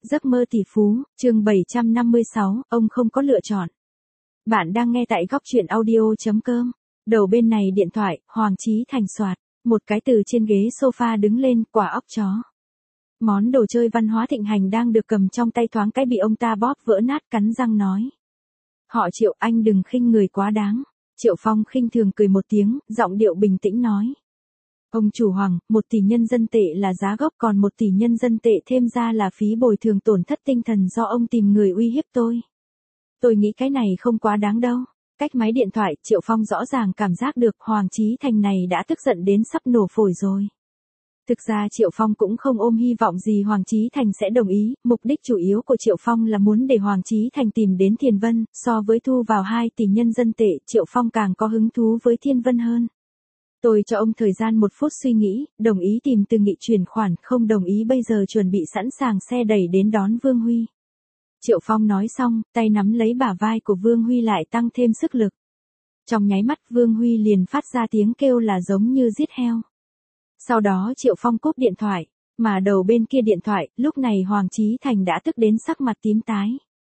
Giấc mơ tỷ phú, chương 756, ông không có lựa chọn. Bạn đang nghe tại góc truyện audio.com. Đầu bên này điện thoại, Hoàng Chí Thành soạt, một cái từ trên ghế sofa đứng lên, quả óc chó. Món đồ chơi văn hóa thịnh hành đang được cầm trong tay thoáng cái bị ông ta bóp vỡ nát, cắn răng nói. Họ Triệu, anh đừng khinh người quá đáng. Triệu Phong khinh thường cười một tiếng, giọng điệu bình tĩnh nói. Ông chủ Hoàng, 1 tỷ nhân dân tệ là giá gốc, còn 1 tỷ nhân dân tệ thêm ra là phí bồi thường tổn thất tinh thần do ông tìm người uy hiếp tôi. Tôi nghĩ cái này không quá đáng đâu. Cách máy điện thoại, Triệu Phong rõ ràng cảm giác được Hoàng Chí Thành này đã tức giận đến sắp nổ phổi rồi. Thực ra Triệu Phong cũng không ôm hy vọng gì Hoàng Chí Thành sẽ đồng ý, mục đích chủ yếu của Triệu Phong là muốn để Hoàng Chí Thành tìm đến Thiền Vân, so với thu vào 2 tỷ nhân dân tệ, Triệu Phong càng có hứng thú với Thiên Vân hơn. Tôi cho ông thời gian 1 phút suy nghĩ, đồng ý tìm từ nghị chuyển khoản, không đồng ý bây giờ chuẩn bị sẵn sàng xe đẩy đến đón Vương Huy. Triệu Phong nói xong, tay nắm lấy bả vai của Vương Huy lại tăng thêm sức lực. Trong nháy mắt Vương Huy liền phát ra tiếng kêu là giống như giết heo. Sau đó Triệu Phong cúp điện thoại, mà đầu bên kia điện thoại, lúc này Hoàng Chí Thành đã tức đến sắc mặt tím tái.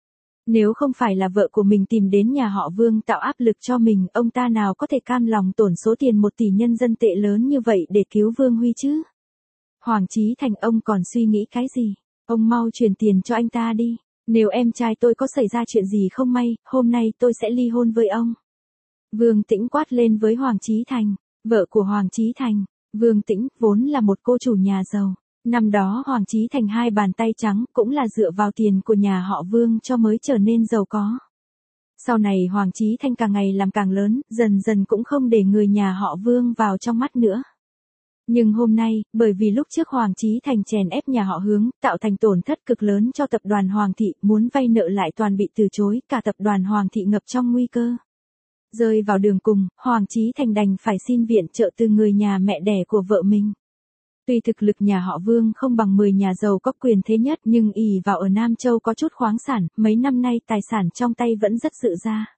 Nếu không phải là vợ của mình tìm đến nhà họ Vương tạo áp lực cho mình, ông ta nào có thể cam lòng tổn số tiền 1 tỷ nhân dân tệ lớn như vậy để cứu Vương Huy chứ? Hoàng Chí Thành, ông còn suy nghĩ cái gì? Ông mau chuyển tiền cho anh ta đi. Nếu em trai tôi có xảy ra chuyện gì không may, hôm nay tôi sẽ ly hôn với ông. Vương Tĩnh quát lên với Hoàng Chí Thành, vợ của Hoàng Chí Thành. Vương Tĩnh vốn là một cô chủ nhà giàu. Năm đó Hoàng Chí Thành 2 bàn tay trắng, cũng là dựa vào tiền của nhà họ Vương cho mới trở nên giàu có. Sau này Hoàng Chí Thành càng ngày làm càng lớn, dần dần cũng không để người nhà họ Vương vào trong mắt nữa. Nhưng hôm nay, bởi vì lúc trước Hoàng Chí Thành chèn ép nhà họ Hướng, tạo thành tổn thất cực lớn cho tập đoàn Hoàng Thị, muốn vay nợ lại toàn bị từ chối, cả tập đoàn Hoàng Thị ngập trong nguy cơ. Rơi vào đường cùng, Hoàng Chí Thành đành phải xin viện trợ từ người nhà mẹ đẻ của vợ mình. Tuy thực lực nhà họ Vương không bằng 10 nhà giàu có quyền thế nhất, nhưng ỷ vào ở Nam Châu có chút khoáng sản, mấy năm nay tài sản trong tay vẫn rất dự ra.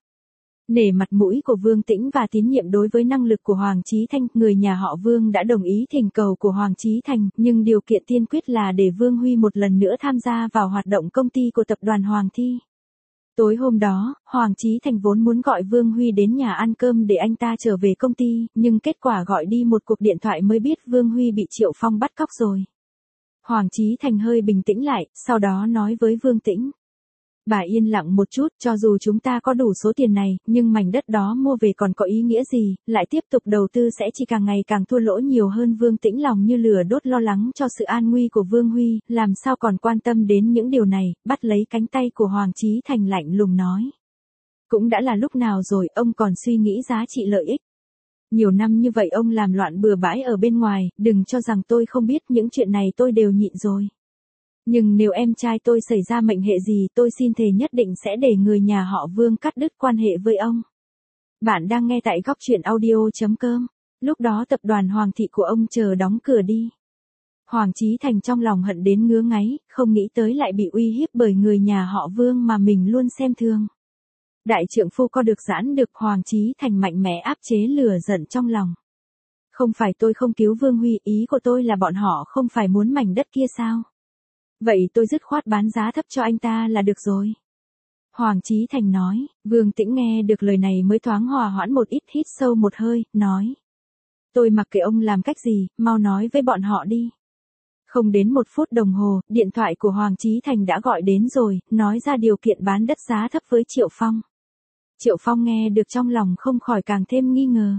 Nể mặt mũi của Vương Tĩnh và tín nhiệm đối với năng lực của Hoàng Chí Thành, người nhà họ Vương đã đồng ý thỉnh cầu của Hoàng Chí Thành, nhưng điều kiện tiên quyết là để Vương Huy một lần nữa tham gia vào hoạt động công ty của tập đoàn Hoàng Thị. Tối hôm đó, Hoàng Chí Thành vốn muốn gọi Vương Huy đến nhà ăn cơm để anh ta trở về công ty, nhưng kết quả gọi đi một cuộc điện thoại mới biết Vương Huy bị Triệu Phong bắt cóc rồi. Hoàng Chí Thành hơi bình tĩnh lại, sau đó nói với Vương Tĩnh. Bà yên lặng một chút, cho dù chúng ta có đủ số tiền này, nhưng mảnh đất đó mua về còn có ý nghĩa gì, lại tiếp tục đầu tư sẽ chỉ càng ngày càng thua lỗ nhiều hơn. Vương Tĩnh lòng như lửa đốt, lo lắng cho sự an nguy của Vương Huy, làm sao còn quan tâm đến những điều này, bắt lấy cánh tay của Hoàng Chí Thành lạnh lùng nói. Cũng đã là lúc nào rồi, ông còn suy nghĩ giá trị lợi ích. Nhiều năm như vậy ông làm loạn bừa bãi ở bên ngoài, đừng cho rằng tôi không biết, những chuyện này tôi đều nhịn rồi. Nhưng nếu em trai tôi xảy ra mệnh hệ gì, tôi xin thề nhất định sẽ để người nhà họ Vương cắt đứt quan hệ với ông. Bạn đang nghe tại góc truyện audio.com. Lúc đó tập đoàn Hoàng Thị của ông chờ đóng cửa đi. Hoàng Chí Thành trong lòng hận đến ngứa ngáy, không nghĩ tới lại bị uy hiếp bởi người nhà họ Vương mà mình luôn xem thường. Đại trượng phu có được giãn được, Hoàng Chí Thành mạnh mẽ áp chế lửa giận trong lòng. Không phải tôi không cứu Vương Huy, ý của tôi là bọn họ không phải muốn mảnh đất kia sao? Vậy tôi dứt khoát bán giá thấp cho anh ta là được rồi. Hoàng Chí Thành nói. Vương Tĩnh nghe được lời này mới thoáng hòa hoãn một ít, hít sâu một hơi, nói. Tôi mặc kệ ông làm cách gì, mau nói với bọn họ đi. Không đến 1 phút đồng hồ, điện thoại của Hoàng Chí Thành đã gọi đến rồi, nói ra điều kiện bán đất giá thấp với Triệu Phong. Triệu Phong nghe được trong lòng không khỏi càng thêm nghi ngờ.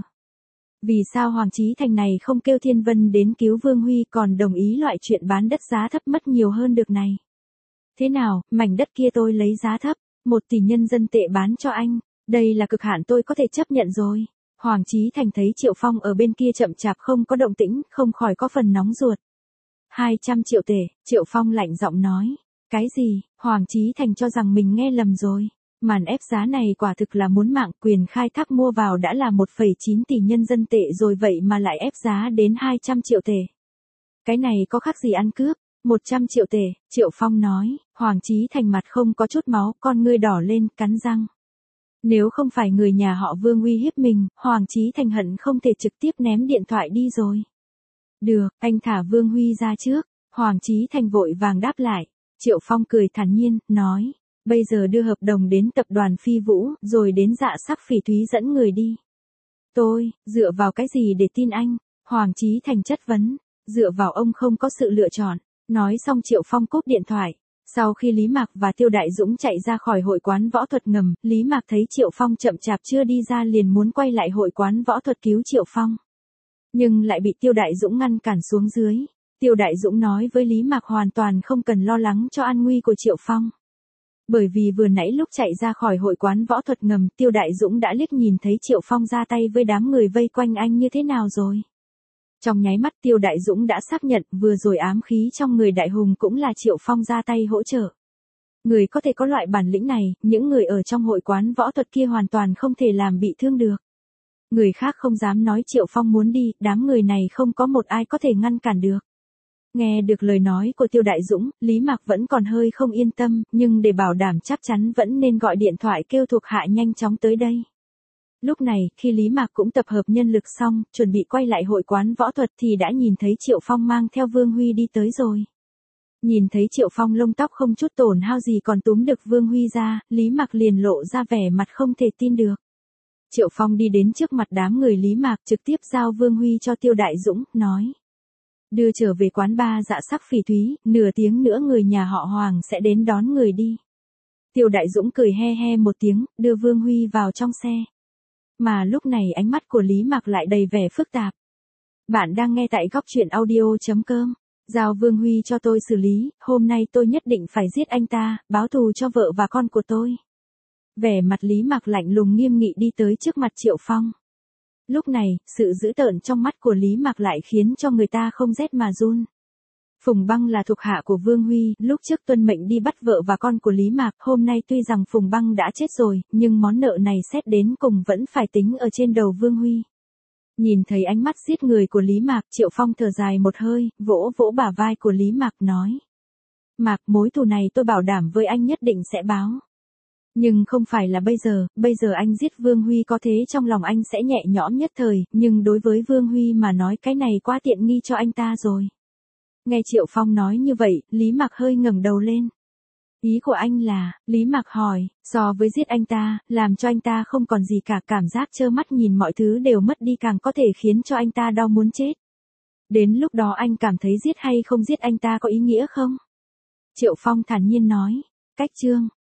Vì sao Hoàng Chí Thành này không kêu Thiên Vân đến cứu Vương Huy, còn đồng ý loại chuyện bán đất giá thấp mất nhiều hơn được này? Thế nào, mảnh đất kia tôi lấy giá thấp, 1 tỷ nhân dân tệ bán cho anh, đây là cực hạn tôi có thể chấp nhận rồi. Hoàng Chí Thành thấy Triệu Phong ở bên kia chậm chạp không có động tĩnh, không khỏi có phần nóng ruột. 200 triệu tệ, Triệu Phong lạnh giọng nói. Cái gì? Hoàng Chí Thành cho rằng mình nghe lầm rồi. Màn ép giá này quả thực là muốn mạng, quyền khai thác mua vào đã là 1,9 tỷ nhân dân tệ rồi, vậy mà lại ép giá đến 200 triệu tệ. Cái này có khác gì ăn cướp? 100 triệu tệ, Triệu Phong nói. Hoàng Chí Thành mặt không có chút máu, con ngươi đỏ lên, cắn răng. Nếu không phải người nhà họ Vương uy hiếp mình, Hoàng Chí Thành hận không thể trực tiếp ném điện thoại đi rồi. Được, anh thả Vương Huy ra trước. Hoàng Chí Thành vội vàng đáp lại. Triệu Phong cười thản nhiên, nói, bây giờ đưa hợp đồng đến tập đoàn Phi Vũ, rồi đến Dạ Sắc Phỉ Thúy dẫn người đi. Tôi, dựa vào cái gì để tin anh? Hoàng Chí Thành chất vấn, dựa vào ông không có sự lựa chọn. Nói xong Triệu Phong cúp điện thoại. Sau khi Lý Mạc và Tiêu Đại Dũng chạy ra khỏi hội quán võ thuật ngầm, Lý Mạc thấy Triệu Phong chậm chạp chưa đi ra liền muốn quay lại hội quán võ thuật cứu Triệu Phong. Nhưng lại bị Tiêu Đại Dũng ngăn cản xuống dưới. Tiêu Đại Dũng nói với Lý Mạc hoàn toàn không cần lo lắng cho an nguy của Triệu Phong. Bởi vì vừa nãy lúc chạy ra khỏi hội quán võ thuật ngầm, Tiêu Đại Dũng đã liếc nhìn thấy Triệu Phong ra tay với đám người vây quanh anh như thế nào rồi. Trong nháy mắt Tiêu Đại Dũng đã xác nhận vừa rồi ám khí trong người Đại Hùng cũng là Triệu Phong ra tay hỗ trợ. Người có thể có loại bản lĩnh này, những người ở trong hội quán võ thuật kia hoàn toàn không thể làm bị thương được. Người khác không dám nói Triệu Phong muốn đi, đám người này không có một ai có thể ngăn cản được. Nghe được lời nói của Tiêu Đại Dũng, Lý Mạc vẫn còn hơi không yên tâm, nhưng để bảo đảm chắc chắn vẫn nên gọi điện thoại kêu thuộc hạ nhanh chóng tới đây. Lúc này, khi Lý Mạc cũng tập hợp nhân lực xong, chuẩn bị quay lại hội quán võ thuật thì đã nhìn thấy Triệu Phong mang theo Vương Huy đi tới rồi. Nhìn thấy Triệu Phong lông tóc không chút tổn hao gì còn túm được Vương Huy ra, Lý Mạc liền lộ ra vẻ mặt không thể tin được. Triệu Phong đi đến trước mặt đám người Lý Mạc trực tiếp giao Vương Huy cho Tiêu Đại Dũng, nói. Đưa trở về quán bar Dạ Sắc Phỉ Thúy, nửa tiếng nữa người nhà họ Hoàng sẽ đến đón người đi. Tiêu Đại Dũng cười he he một tiếng, đưa Vương Huy vào trong xe. Mà lúc này ánh mắt của Lý Mạc lại đầy vẻ phức tạp. Bạn đang nghe tại góc truyện audio.com. Giao Vương Huy cho tôi xử lý, hôm nay tôi nhất định phải giết anh ta, báo thù cho vợ và con của tôi. Vẻ mặt Lý Mạc lạnh lùng nghiêm nghị đi tới trước mặt Triệu Phong. Lúc này, sự dữ tợn trong mắt của Lý Mạc lại khiến cho người ta không rét mà run. Phùng Băng là thuộc hạ của Vương Huy, lúc trước tuân mệnh đi bắt vợ và con của Lý Mạc, hôm nay tuy rằng Phùng Băng đã chết rồi, nhưng món nợ này xét đến cùng vẫn phải tính ở trên đầu Vương Huy. Nhìn thấy ánh mắt giết người của Lý Mạc, Triệu Phong thở dài một hơi, vỗ vỗ bả vai của Lý Mạc nói. Mạc, mối thù này tôi bảo đảm với anh nhất định sẽ báo. Nhưng không phải là bây giờ anh giết Vương Huy có thế trong lòng anh sẽ nhẹ nhõm nhất thời, nhưng đối với Vương Huy mà nói cái này quá tiện nghi cho anh ta rồi. Nghe Triệu Phong nói như vậy, Lý Mạc hơi ngẩng đầu lên. Ý của anh là, Lý Mạc hỏi, so với giết anh ta, làm cho anh ta không còn gì cả, cảm giác trơ mắt nhìn mọi thứ đều mất đi càng có thể khiến cho anh ta đau muốn chết. Đến lúc đó anh cảm thấy giết hay không giết anh ta có ý nghĩa không? Triệu Phong thản nhiên nói, cách chương.